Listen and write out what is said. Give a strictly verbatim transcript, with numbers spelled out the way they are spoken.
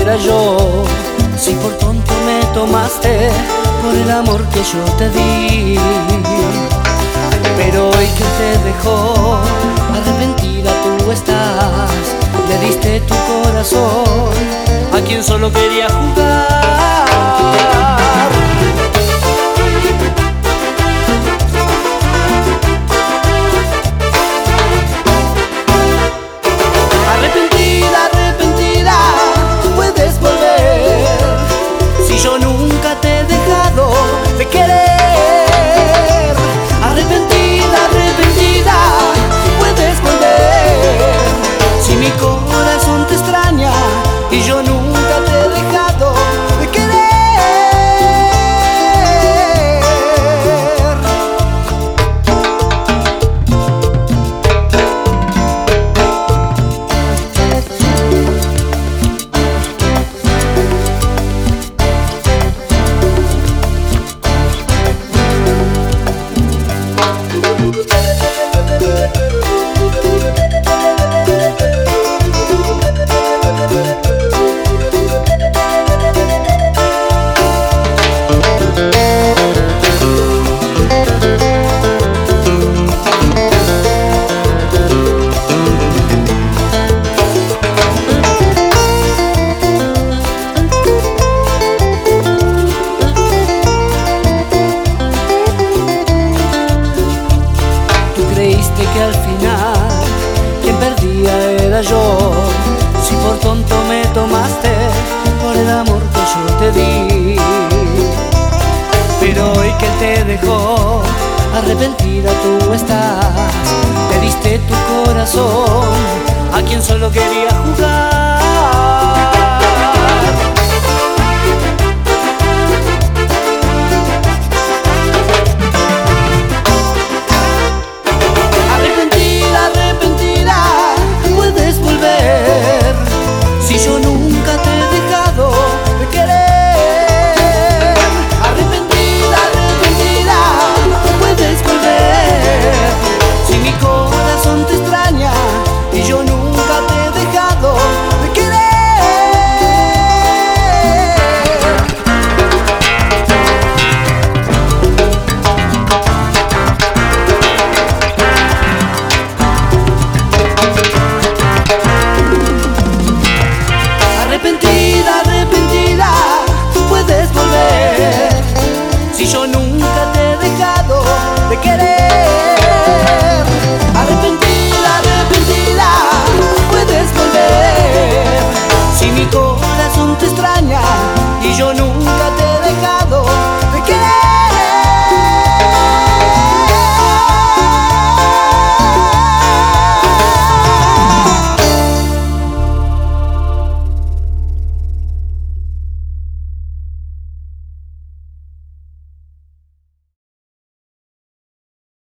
era yo? Si por tonto me tomaste por el amor que yo te di. Pero hoy que te dejó, arrepentida tú estás. Le diste tu corazón a quien solo quería jugar. Arrepentida, arrepentida, puedes volver. Si yo nunca te he dejado de querer. Arrepentida, arrepentida, puedes volver. Si mi corazón te extraña y yo nunca te he dejado de querer. Creíste que al final quien perdía era yo. Si por tonto me tomaste por el amor que yo te di. Pero hoy que te dejó, arrepentida tú estás. Le diste tu corazón a quien solo quería jugar. Si yo nunca te he dejado de querer. Arrepentida, arrepentida, puedes volver. Si mi corazón te extraña y yo nunca te he dejado de querer. Arrepentida, arrepentida, puedes volver. Si yo nunca te he dejado de querer. Arrepentida, arrepentida, puedes volver. Si mi corazón te extraña y yo nunca te he dejado